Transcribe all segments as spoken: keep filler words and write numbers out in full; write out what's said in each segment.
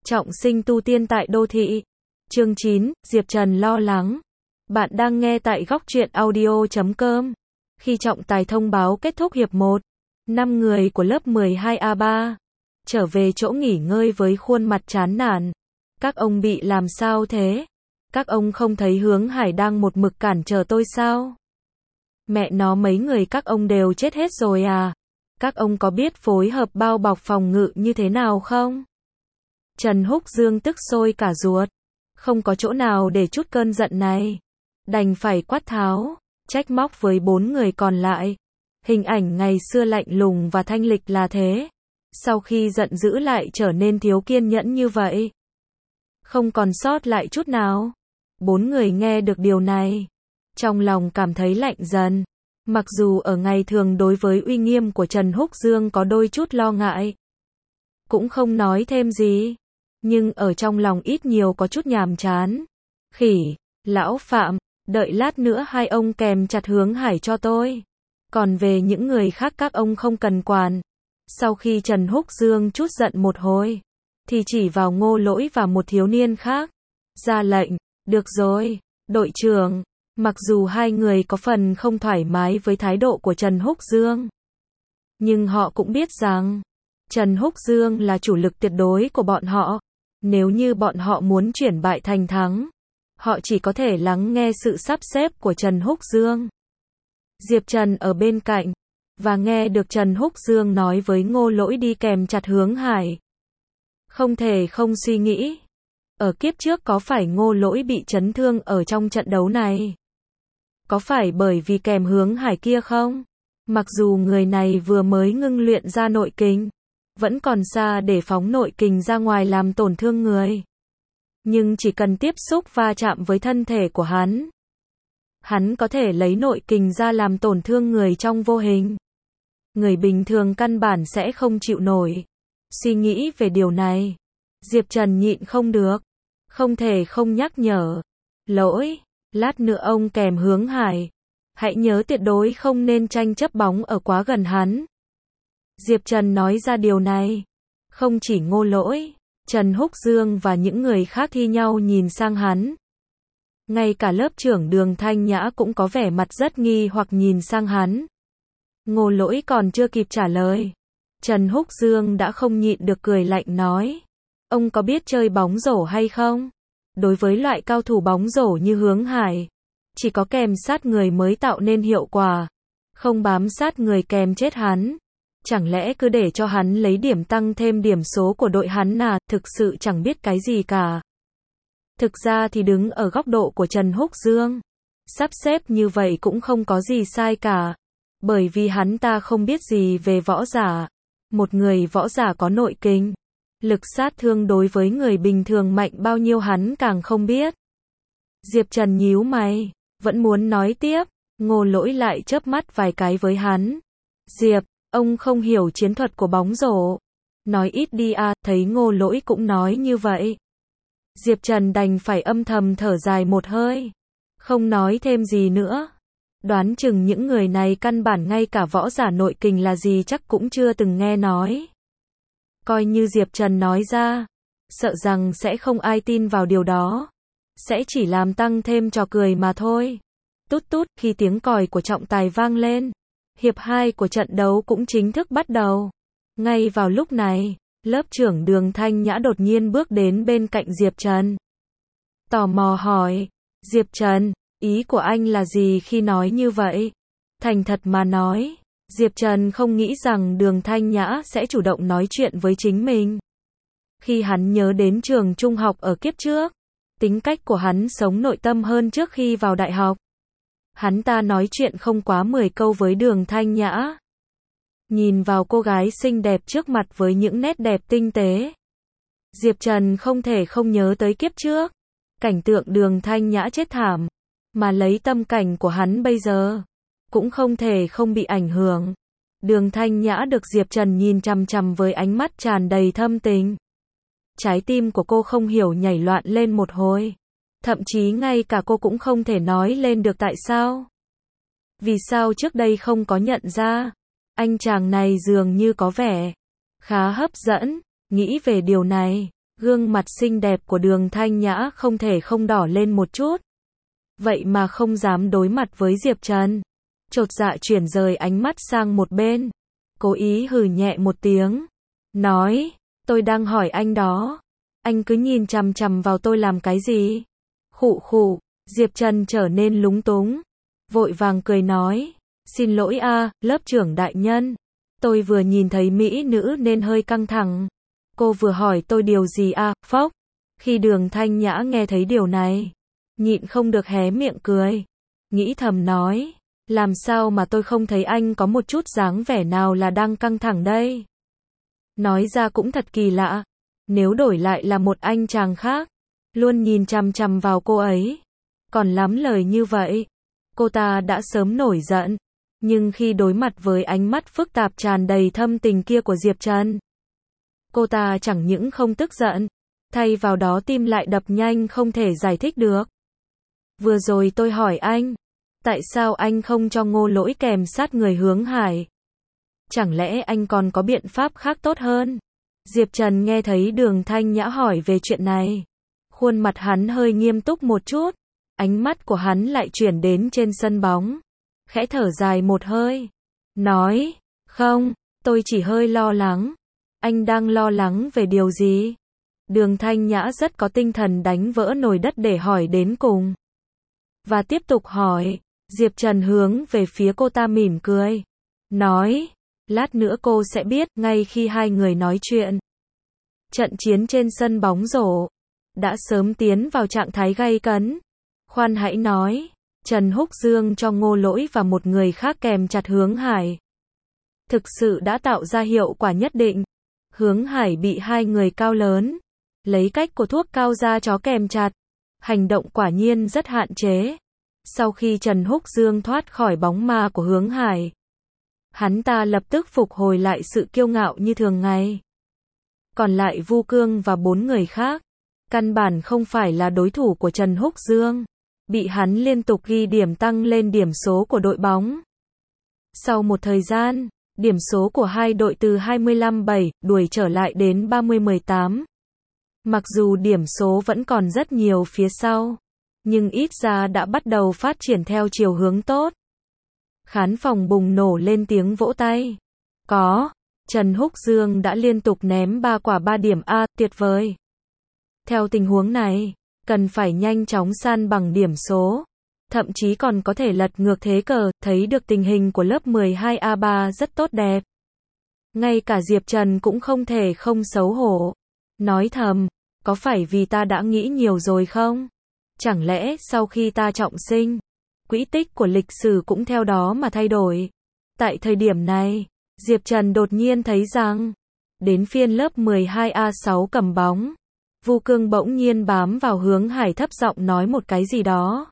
Trọng sinh tu tiên tại đô thị. Chương chín, Diệp Trần lo lắng. Bạn đang nghe tại góc truyện audio chấm com. Khi trọng tài thông báo kết thúc hiệp một, năm người của lớp mười hai A ba trở về chỗ nghỉ ngơi với khuôn mặt chán nản. Các ông bị làm sao thế? Các ông không thấy Hướng Hải đang một mực cản trở tôi sao? Mẹ nó, mấy người các ông đều chết hết rồi à? Các ông có biết phối hợp bao bọc phòng ngự như thế nào không? Trần Húc Dương tức sôi cả ruột. Không có chỗ nào để chút cơn giận này. Đành phải quát tháo, trách móc với bốn người còn lại. Hình ảnh ngày xưa lạnh lùng và thanh lịch là thế. Sau khi giận dữ lại trở nên thiếu kiên nhẫn như vậy. Không còn sót lại chút nào. Bốn người nghe được điều này, trong lòng cảm thấy lạnh dần. Mặc dù ở ngày thường đối với uy nghiêm của Trần Húc Dương có đôi chút lo ngại, cũng không nói thêm gì, nhưng ở trong lòng ít nhiều có chút nhàm chán. Khỉ, lão Phạm, đợi lát nữa hai ông kèm chặt Hướng Hải cho tôi. Còn về những người khác các ông không cần quản. Sau khi Trần Húc Dương chút giận một hồi, thì chỉ vào Ngô Lỗi và một thiếu niên khác, ra lệnh, được rồi, đội trưởng. Mặc dù hai người có phần không thoải mái với thái độ của Trần Húc Dương, nhưng họ cũng biết rằng Trần Húc Dương là chủ lực tuyệt đối của bọn họ. Nếu như bọn họ muốn chuyển bại thành thắng, họ chỉ có thể lắng nghe sự sắp xếp của Trần Húc Dương. Diệp Trần ở bên cạnh, và nghe được Trần Húc Dương nói với Ngô Lỗi đi kèm chặt Hướng Hải. Không thể không suy nghĩ, ở kiếp trước có phải Ngô Lỗi bị chấn thương ở trong trận đấu này? Có phải bởi vì kèm Hướng Hải kia không? Mặc dù người này vừa mới ngưng luyện ra nội kình, vẫn còn xa để phóng nội kình ra ngoài làm tổn thương người. Nhưng chỉ cần tiếp xúc va chạm với thân thể của hắn, hắn có thể lấy nội kình ra làm tổn thương người trong vô hình. Người bình thường căn bản sẽ không chịu nổi. Suy nghĩ về điều này, Diệp Trần nhịn không được, không thể không nhắc nhở. Lỗi, lát nữa ông kèm Hướng Hải, hãy nhớ tuyệt đối không nên tranh chấp bóng ở quá gần hắn. Diệp Trần nói ra điều này, không chỉ Ngô Lỗi, Trần Húc Dương và những người khác thi nhau nhìn sang hắn. Ngay cả lớp trưởng Đường Thanh Nhã cũng có vẻ mặt rất nghi hoặc nhìn sang hắn. Ngô Lỗi còn chưa kịp trả lời, Trần Húc Dương đã không nhịn được cười lạnh nói, ông có biết chơi bóng rổ hay không? Đối với loại cao thủ bóng rổ như Hướng Hải, chỉ có kèm sát người mới tạo nên hiệu quả, không bám sát người kèm chết hắn. Chẳng lẽ cứ để cho hắn lấy điểm tăng thêm điểm số của đội hắn à? Thực sự chẳng biết cái gì cả. Thực ra thì đứng ở góc độ của Trần Húc Dương, sắp xếp như vậy cũng không có gì sai cả. Bởi vì hắn ta không biết gì về võ giả. Một người võ giả có nội kình, lực sát thương đối với người bình thường mạnh bao nhiêu hắn càng không biết. Diệp Trần nhíu mày, vẫn muốn nói tiếp. Ngô Lỗi lại chớp mắt vài cái với hắn. Diệp, ông không hiểu chiến thuật của bóng rổ. Nói ít đi à, thấy Ngô Lỗi cũng nói như vậy. Diệp Trần đành phải âm thầm thở dài một hơi, không nói thêm gì nữa. Đoán chừng những người này căn bản ngay cả võ giả nội kình là gì chắc cũng chưa từng nghe nói. Coi như Diệp Trần nói ra, sợ rằng sẽ không ai tin vào điều đó. Sẽ chỉ làm tăng thêm trò cười mà thôi. Tút tút, khi tiếng còi của trọng tài vang lên, hiệp hai của trận đấu cũng chính thức bắt đầu. Ngay vào lúc này, lớp trưởng Đường Thanh Nhã đột nhiên bước đến bên cạnh Diệp Trần. Tò mò hỏi, Diệp Trần, ý của anh là gì khi nói như vậy? Thành thật mà nói, Diệp Trần không nghĩ rằng Đường Thanh Nhã sẽ chủ động nói chuyện với chính mình. Khi hắn nhớ đến trường trung học ở kiếp trước, tính cách của hắn sống nội tâm hơn trước khi vào đại học. Hắn ta nói chuyện không quá mười câu với Đường Thanh Nhã. Nhìn vào cô gái xinh đẹp trước mặt với những nét đẹp tinh tế, Diệp Trần không thể không nhớ tới kiếp trước. Cảnh tượng Đường Thanh Nhã chết thảm, mà lấy tâm cảnh của hắn bây giờ, cũng không thể không bị ảnh hưởng. Đường Thanh Nhã được Diệp Trần nhìn chằm chằm với ánh mắt tràn đầy thâm tình. Trái tim của cô không hiểu nhảy loạn lên một hồi. Thậm chí ngay cả cô cũng không thể nói lên được tại sao. Vì sao trước đây không có nhận ra. Anh chàng này dường như có vẻ khá hấp dẫn. Nghĩ về điều này, Gương mặt xinh đẹp của Đường Thanh Nhã không thể không đỏ lên một chút. Vậy mà không dám đối mặt với Diệp Trần. Chột dạ chuyển rời ánh mắt sang một bên. Cố ý hừ nhẹ một tiếng. Nói, tôi đang hỏi anh đó. Anh cứ nhìn chằm chằm vào tôi làm cái gì? Khụ khụ, Diệp Trần trở nên lúng túng. Vội vàng cười nói. Xin lỗi a, lớp trưởng đại nhân. Tôi vừa nhìn thấy mỹ nữ nên hơi căng thẳng. Cô vừa hỏi tôi điều gì à, phốc. Khi Đường Thanh Nhã nghe thấy điều này, nhịn không được hé miệng cười. Nghĩ thầm nói, làm sao mà tôi không thấy anh có một chút dáng vẻ nào là đang căng thẳng đây. Nói ra cũng thật kỳ lạ. Nếu đổi lại là một anh chàng khác, luôn nhìn chằm chằm vào cô ấy, còn lắm lời như vậy, cô ta đã sớm nổi giận. Nhưng khi đối mặt với ánh mắt phức tạp tràn đầy thâm tình kia của Diệp Trần, cô ta chẳng những không tức giận, thay vào đó tim lại đập nhanh không thể giải thích được. Vừa rồi tôi hỏi anh, tại sao anh không cho Ngô Lỗi kèm sát người Hướng Hải? Chẳng lẽ anh còn có biện pháp khác tốt hơn? Diệp Trần nghe thấy Đường Thanh Nhã hỏi về chuyện này. Khuôn mặt hắn hơi nghiêm túc một chút. Ánh mắt của hắn lại chuyển đến trên sân bóng. Khẽ thở dài một hơi. Nói, không, tôi chỉ hơi lo lắng. Anh đang lo lắng về điều gì? Đường Thanh Nhã rất có tinh thần đánh vỡ nồi đất để hỏi đến cùng. Và tiếp tục hỏi. Diệp Trần hướng về phía cô ta mỉm cười. Nói, lát nữa cô sẽ biết. Ngay khi hai người nói chuyện, trận chiến trên sân bóng rổ đã sớm tiến vào trạng thái gay cấn. Khoan hãy nói, Trần Húc Dương cho Ngô Lỗi và một người khác kèm chặt Hướng Hải, thực sự đã tạo ra hiệu quả nhất định. Hướng Hải bị hai người cao lớn lấy cách của thuốc cao da chó kèm chặt, hành động quả nhiên rất hạn chế. Sau khi Trần Húc Dương thoát khỏi bóng ma của Hướng Hải, hắn ta lập tức phục hồi lại sự kiêu ngạo như thường ngày. Còn lại Vu Cương và bốn người khác, căn bản không phải là đối thủ của Trần Húc Dương, bị hắn liên tục ghi điểm tăng lên điểm số của đội bóng. Sau một thời gian, điểm số của hai đội từ hai mươi lăm bảy đuổi trở lại đến ba mươi mười tám. Mặc dù điểm số vẫn còn rất nhiều phía sau, nhưng ít ra đã bắt đầu phát triển theo chiều hướng tốt. Khán phòng bùng nổ lên tiếng vỗ tay. Có, Trần Húc Dương đã liên tục ném ba quả ba điểm A, tuyệt vời. Theo tình huống này, cần phải nhanh chóng san bằng điểm số, thậm chí còn có thể lật ngược thế cờ. Thấy được tình hình của lớp mười hai A ba rất tốt đẹp. Ngay cả Diệp Trần cũng không thể không xấu hổ. Nói thầm, có phải vì ta đã nghĩ nhiều rồi không? Chẳng lẽ sau khi ta trọng sinh, quỹ tích của lịch sử cũng theo đó mà thay đổi? Tại thời điểm này, Diệp Trần đột nhiên thấy rằng, đến phiên lớp mười hai A sáu cầm bóng, Vu Cương bỗng nhiên bám vào Hướng Hải thấp giọng nói một cái gì đó.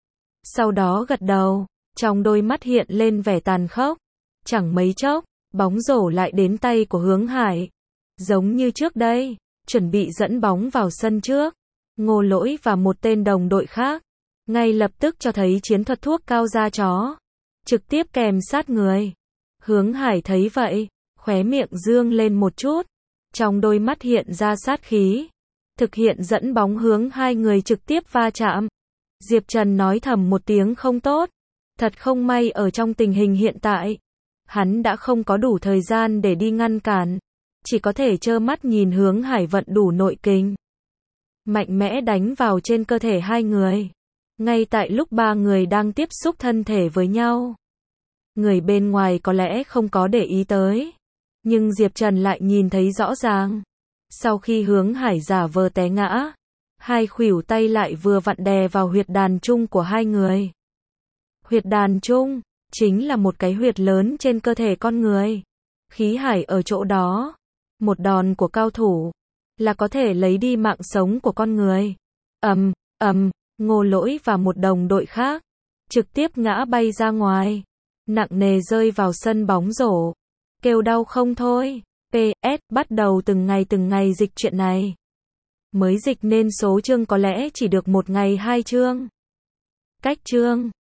Sau đó gật đầu, trong đôi mắt hiện lên vẻ tàn khốc. Chẳng mấy chốc, bóng rổ lại đến tay của Hướng Hải. Giống như trước đây, chuẩn bị dẫn bóng vào sân trước, Ngô Lỗi và một tên đồng đội khác, ngay lập tức cho thấy chiến thuật thuốc cao da chó, trực tiếp kèm sát người. Hướng Hải thấy vậy, khóe miệng dương lên một chút, trong đôi mắt hiện ra sát khí, thực hiện dẫn bóng hướng hai người trực tiếp va chạm. Diệp Trần nói thầm một tiếng không tốt, thật không may ở trong tình hình hiện tại, hắn đã không có đủ thời gian để đi ngăn cản, chỉ có thể trơ mắt nhìn Hướng Hải vận đủ nội kình, mạnh mẽ đánh vào trên cơ thể hai người. Ngay tại lúc ba người đang tiếp xúc thân thể với nhau, người bên ngoài có lẽ không có để ý tới, nhưng Diệp Trần lại nhìn thấy rõ ràng. Sau khi Hướng Hải giả vờ té ngã, hai khuỷu tay lại vừa vặn đè vào huyệt đàn trung của hai người. Huyệt đàn trung chính là một cái huyệt lớn trên cơ thể con người. Khí hải ở chỗ đó, một đòn của cao thủ là có thể lấy đi mạng sống của con người. Ầm, ầm, Ngô Lỗi và một đồng đội khác trực tiếp ngã bay ra ngoài, nặng nề rơi vào sân bóng rổ, kêu đau không thôi. pê ét bắt đầu từng ngày từng ngày dịch chuyện này. Mới dịch nên số chương có lẽ chỉ được một ngày hai chương. Cách chương